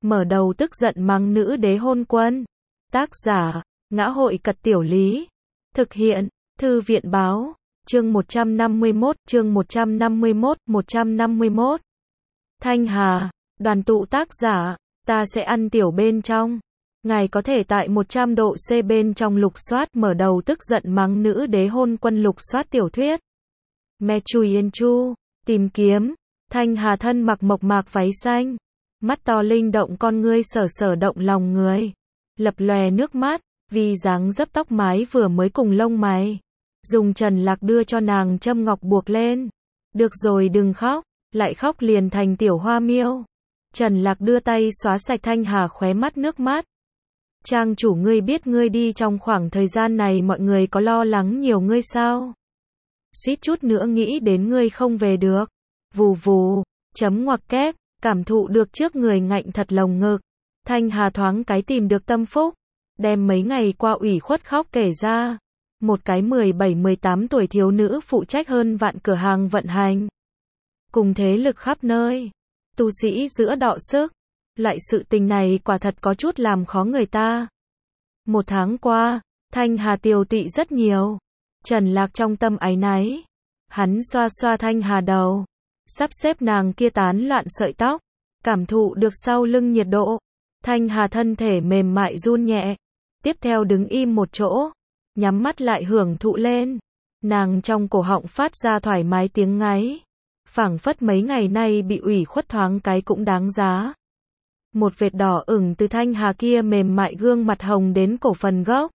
mở đầu tức giận mắng nữ đế hôn quân. Tác giả, Ngã hội Cật Tiểu Lý. Thực hiện, Thư viện Báo. Chương 151, chương 151. Thanh Hà, đoàn tụ tác giả, ta sẽ ăn tiểu bên trong. Ngài có thể tại 100 độ C bên trong lục soát mở đầu tức giận mắng nữ đế hôn quân lục soát tiểu thuyết. Me Chui Yên Chu, tìm kiếm, Thanh Hà thân mặc mộc mạc váy xanh, mắt to linh động con ngươi sở sở động lòng người, lập lòe nước mắt, vì dáng dấp tóc mái vừa mới cùng lông mày. Dùng Trần Lạc đưa cho nàng châm ngọc buộc lên. Được rồi đừng khóc, lại khóc liền thành tiểu hoa miêu. Trần Lạc đưa tay xóa sạch Thanh Hà khóe mắt nước mắt. Trang chủ ngươi biết ngươi đi trong khoảng thời gian này mọi người có lo lắng nhiều ngươi sao? Suýt chút nữa nghĩ đến ngươi không về được. Vù vù, chấm ngoặc kép, cảm thụ được trước người ngạnh thật lồng ngực. Thanh Hà thoáng cái tìm được tâm phúc. Đem mấy ngày qua ủy khuất khóc kể ra. Một cái 17-18 tuổi thiếu nữ phụ trách hơn vạn cửa hàng vận hành. Cùng thế lực khắp nơi. Tu sĩ giữa đọ sức. Loại sự tình này quả thật có chút làm khó người ta. Một tháng qua, Thanh Hà tiều tụy rất nhiều. Trần Lạc trong tâm áy náy. Hắn xoa xoa Thanh Hà đầu. Sắp xếp nàng kia tán loạn sợi tóc. Cảm thụ được sau lưng nhiệt độ. Thanh Hà thân thể mềm mại run nhẹ. Tiếp theo đứng im một chỗ. Nhắm mắt lại hưởng thụ lên. Nàng trong cổ họng phát ra thoải mái tiếng ngáy. Phảng phất mấy ngày nay bị ủy khuất thoáng cái cũng đáng giá. Một vệt đỏ ửng từ Thanh Hà kia mềm mại gương mặt hồng đến cổ phần gốc.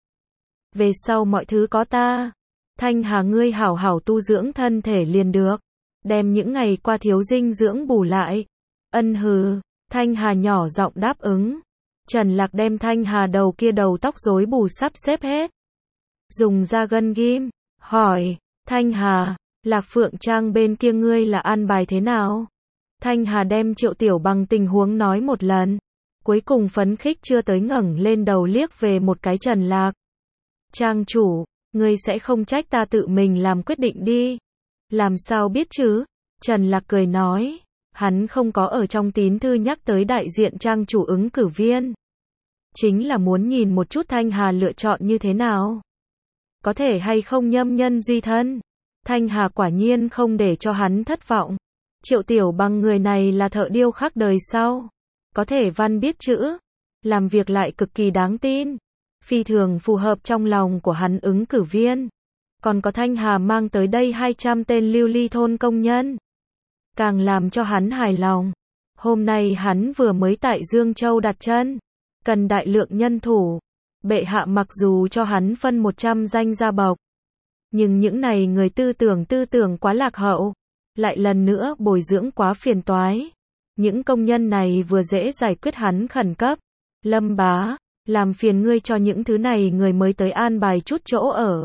Về sau mọi thứ có ta. Thanh Hà ngươi hảo hảo tu dưỡng thân thể liền được. Đem những ngày qua thiếu dinh dưỡng bù lại. Ân hừ. Thanh Hà nhỏ giọng đáp ứng. Trần Lạc đem Thanh Hà đầu kia đầu tóc rối bù sắp xếp hết. Dùng ra gân ghim. Hỏi. Thanh Hà, Lạc Phượng Trang bên kia ngươi là an bài thế nào? Thanh Hà đem Triệu Tiểu Bằng tình huống nói một lần. Cuối cùng phấn khích chưa tới ngẩng lên đầu liếc về một cái Trần Lạc. Trang chủ, ngươi sẽ không trách ta tự mình làm quyết định đi. Làm sao biết chứ? Trần Lạc cười nói. Hắn không có ở trong tín thư nhắc tới đại diện trang chủ ứng cử viên. Chính là muốn nhìn một chút Thanh Hà lựa chọn như thế nào. Có thể hay không nhâm nhân duy thân. Thanh Hà quả nhiên không để cho hắn thất vọng. Triệu Tiểu Bằng người này là thợ điêu khắc đời sau. Có thể văn biết chữ. Làm việc lại cực kỳ đáng tin. Phi thường phù hợp trong lòng của hắn ứng cử viên. Còn có Thanh Hà mang tới đây 200 tên lưu ly thôn công nhân. Càng làm cho hắn hài lòng. Hôm nay hắn vừa mới tại Dương Châu đặt chân. Cần đại lượng nhân thủ. Bệ hạ mặc dù cho hắn phân 100 danh gia bộc. Nhưng những này người tư tưởng quá lạc hậu. Lại lần nữa bồi dưỡng quá phiền toái. Những công nhân này vừa dễ giải quyết hắn khẩn cấp. Lâm bá, làm phiền ngươi cho những thứ này người mới tới an bài chút chỗ ở.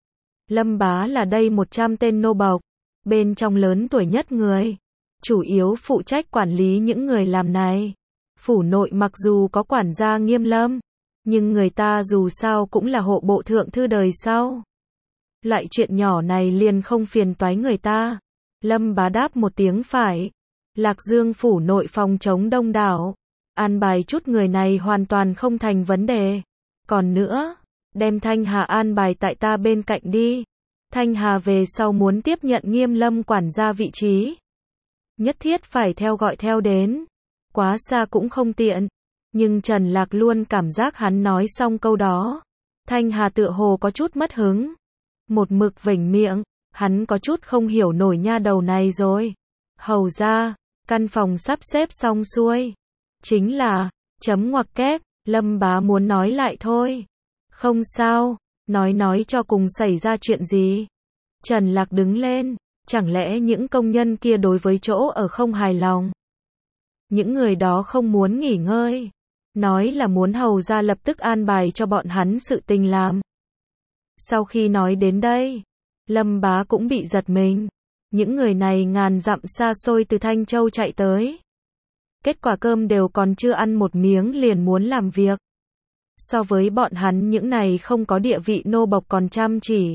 Lâm bá là đây 100 tên nô bộc. Bên trong lớn tuổi nhất người. Chủ yếu phụ trách quản lý những người làm này. Phủ nội mặc dù có quản gia nghiêm lâm. Nhưng người ta dù sao cũng là hộ bộ thượng thư đời sau. Loại chuyện nhỏ này liền không phiền toái người ta. Lâm bá đáp một tiếng phải. Lạc Dương phủ nội phòng chống đông đảo. An bài chút người này hoàn toàn không thành vấn đề. Còn nữa, đem Thanh Hà an bài tại ta bên cạnh đi. Thanh Hà về sau muốn tiếp nhận nghiêm lâm quản gia vị trí. Nhất thiết phải theo gọi theo đến. Quá xa cũng không tiện. Nhưng Trần Lạc luôn cảm giác hắn nói xong câu đó. Thanh Hà tựa hồ có chút mất hứng. Một mực vểnh miệng. Hắn có chút không hiểu nổi nha đầu này rồi. Hầu ra, căn phòng sắp xếp xong xuôi. Chính là, chấm ngoặc kép, Lâm bá muốn nói lại thôi. Không sao, nói cho cùng xảy ra chuyện gì. Trần Lạc đứng lên, chẳng lẽ những công nhân kia đối với chỗ ở không hài lòng. Những người đó không muốn nghỉ ngơi. Nói là muốn hầu ra lập tức an bài cho bọn hắn sự tình làm. Sau khi nói đến đây, Lâm bá cũng bị giật mình. Những người này ngàn dặm xa xôi từ Thanh Châu chạy tới. Kết quả cơm đều còn chưa ăn một miếng liền muốn làm việc. So với bọn hắn những này không có địa vị nô bộc còn chăm chỉ.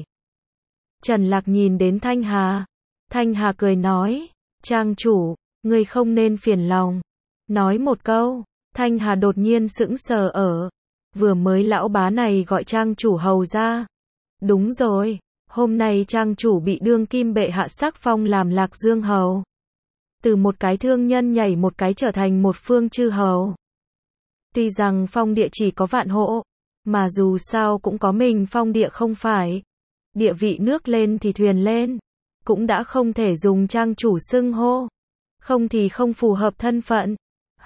Trần Lạc nhìn đến Thanh Hà. Thanh Hà cười nói. Trang chủ, ngươi không nên phiền lòng. Nói một câu. Thanh Hà đột nhiên sững sờ ở. Vừa mới lão bá này gọi trang chủ hầu ra. Đúng rồi, hôm nay trang chủ bị đương kim bệ hạ sắc phong làm Lạc Dương hầu. Từ một cái thương nhân nhảy một cái trở thành một phương chư hầu. Tuy rằng phong địa chỉ có vạn hộ, mà dù sao cũng có mình phong địa không phải. Địa vị nước lên thì thuyền lên. Cũng đã không thể dùng trang chủ xưng hô. Không thì không phù hợp thân phận.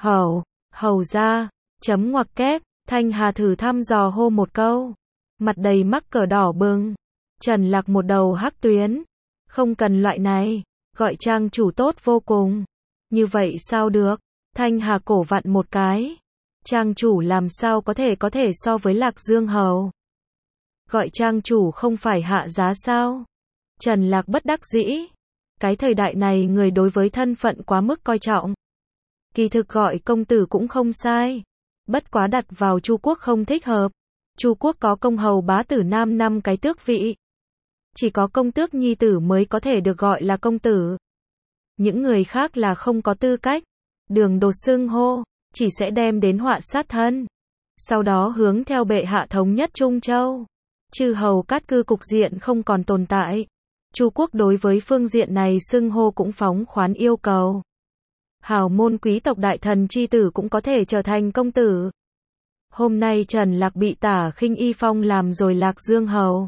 Hầu ra, chấm ngoặc kép, Thanh Hà thử thăm dò hô một câu. Mặt đầy mắc cỡ đỏ bừng. Trần Lạc một đầu hắc tuyến. Không cần loại này, gọi trang chủ tốt vô cùng. Như vậy sao được? Thanh Hà cổ vặn một cái. Trang chủ làm sao có thể so với Lạc Dương hầu? Gọi trang chủ không phải hạ giá sao? Trần Lạc bất đắc dĩ. Cái thời đại này người đối với thân phận quá mức coi trọng. Kỳ thực gọi công tử cũng không sai. Bất quá đặt vào Chu quốc không thích hợp. Chu quốc có công hầu bá tử nam 5 cái tước vị. Chỉ có công tước nhi tử mới có thể được gọi là công tử. Những người khác là không có tư cách. Đường đột xưng hô, chỉ sẽ đem đến họa sát thân. Sau đó hướng theo bệ hạ thống nhất Trung Châu. Chư hầu cát cư cục diện không còn tồn tại. Chu quốc đối với phương diện này xưng hô cũng phóng khoán yêu cầu. Hào môn quý tộc đại thần chi tử cũng có thể trở thành công tử. Hôm nay Trần Lạc bị Tả Khinh Y phong làm rồi Lạc Dương hầu.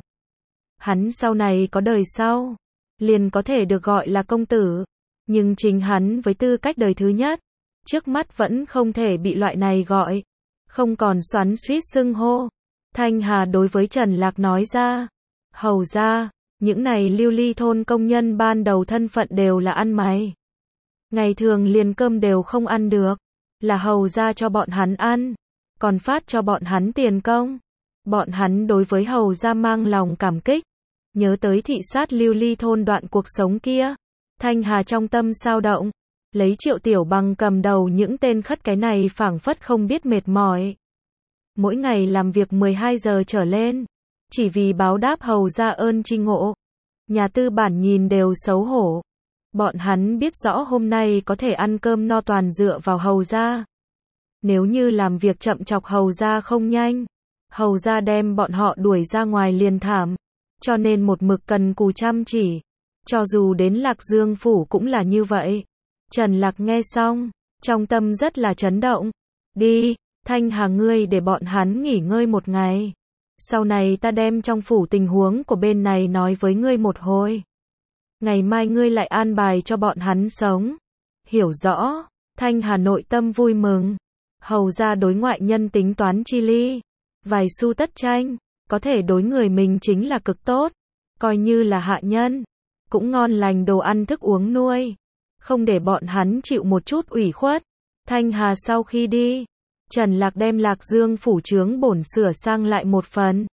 Hắn sau này có đời sau, liền có thể được gọi là công tử. Nhưng chính hắn với tư cách đời thứ nhất, trước mắt vẫn không thể bị loại này gọi. Không còn xoắn xuýt xưng hô. Thanh Hà đối với Trần Lạc nói ra. Hầu ra, những này Lưu Ly thôn công nhân ban đầu thân phận đều là ăn mày. Ngày thường liền cơm đều không ăn được. Là hầu ra cho bọn hắn ăn. Còn phát cho bọn hắn tiền công. Bọn hắn đối với hầu ra mang lòng cảm kích. Nhớ tới thị sát Lưu Ly thôn đoạn cuộc sống kia. Thanh Hà trong tâm sao động. Lấy Triệu Tiểu Bằng cầm đầu những tên khất cái này phảng phất không biết mệt mỏi. Mỗi ngày làm việc 12 giờ trở lên. Chỉ vì báo đáp hầu ra ơn tri ngộ. Nhà tư bản nhìn đều xấu hổ. Bọn hắn biết rõ hôm nay có thể ăn cơm no toàn dựa vào hầu ra. Nếu như làm việc chậm chọc hầu ra không nhanh, hầu ra đem bọn họ đuổi ra ngoài liền thảm. Cho nên một mực cần cù chăm chỉ. Cho dù đến Lạc Dương phủ cũng là như vậy. Trần Lạc nghe xong, trong tâm rất là chấn động. Đi, Thanh Hà ngươi để bọn hắn nghỉ ngơi một ngày. Sau này ta đem trong phủ tình huống của bên này nói với ngươi một hồi. Ngày mai ngươi lại an bài cho bọn hắn sống. Hiểu rõ, Thanh Hà nội tâm vui mừng. Hầu ra đối ngoại nhân tính toán chi ly. Vài xu tất tranh, có thể đối người mình chính là cực tốt. Coi như là hạ nhân, cũng ngon lành đồ ăn thức uống nuôi. Không để bọn hắn chịu một chút ủy khuất. Thanh Hà sau khi đi, Trần Lạc đem Lạc Dương phủ trướng bổn sửa sang lại một phần.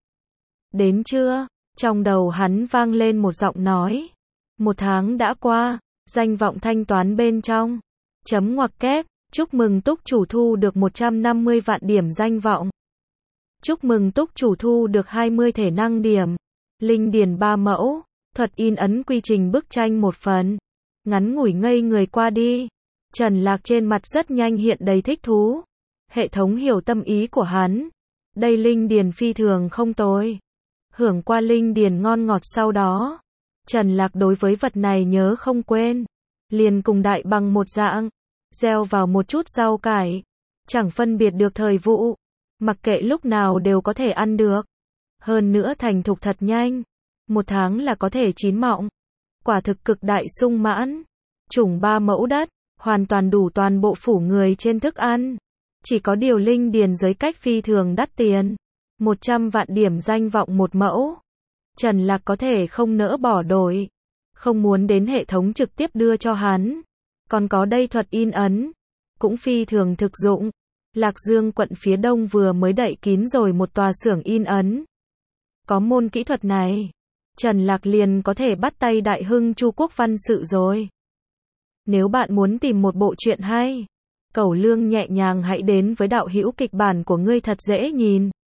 Đến trưa, trong đầu hắn vang lên một giọng nói. 1 tháng đã qua, danh vọng thanh toán bên trong. Chấm ngoặc kép, chúc mừng túc chủ thu được 150 vạn điểm danh vọng. Chúc mừng túc chủ thu được 20 thể năng điểm. Linh điền 3 mẫu, thuật in ấn quy trình bức tranh 1 phần. Ngắn ngủi ngây người qua đi. Trần Lạc trên mặt rất nhanh hiện đầy thích thú. Hệ thống hiểu tâm ý của hắn. Đây linh điền phi thường không tồi. Hưởng qua linh điền ngon ngọt sau đó. Trần Lạc đối với vật này nhớ không quên. Liền cùng đại bằng một dạng. Gieo vào một chút rau cải. Chẳng phân biệt được thời vụ. Mặc kệ lúc nào đều có thể ăn được. Hơn nữa thành thục thật nhanh. 1 tháng là có thể chín mọng. Quả thực cực đại sung mãn. Trùng 3 mẫu đất. Hoàn toàn đủ toàn bộ phủ người trên thức ăn. Chỉ có điều linh điền giới cách phi thường đắt tiền. 100 vạn điểm danh vọng 1 mẫu. Trần Lạc có thể không nỡ bỏ đổi. Không muốn đến hệ thống trực tiếp đưa cho hắn. Còn có đây thuật in ấn. Cũng phi thường thực dụng. Lạc Dương quận phía đông vừa mới đậy kín rồi một tòa xưởng in ấn. Có môn kỹ thuật này, Trần Lạc liền có thể bắt tay đại hưng Chu quốc văn sự rồi. Nếu bạn muốn tìm một bộ truyện hay, cẩu lương nhẹ nhàng hãy đến với đạo hữu kịch bản của ngươi thật dễ nhìn.